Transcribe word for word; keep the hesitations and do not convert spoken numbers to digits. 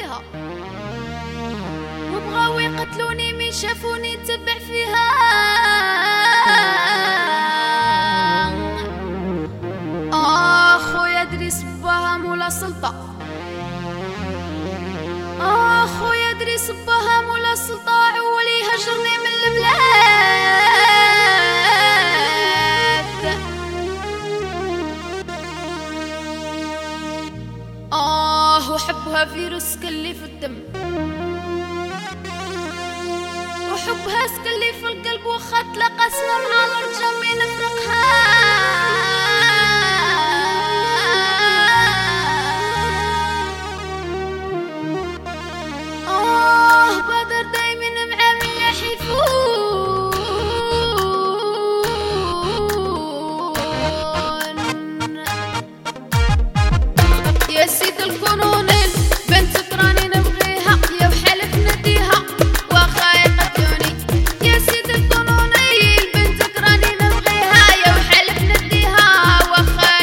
عليها، وبغاو يقتلوني من شافوني تبع فيها. آه خويا دريس باها مولا سلطة، آه خويا دريس باها مولا سلطة، عولي هجرني من البلاد. آه وحبها فيروس كلي في الدم، وحبها سكلي في القلب، وخا تلاقى سنة مع الرجا ما نفرقها. آه بدر دايما معاه من يحيفون، يا سيد الكون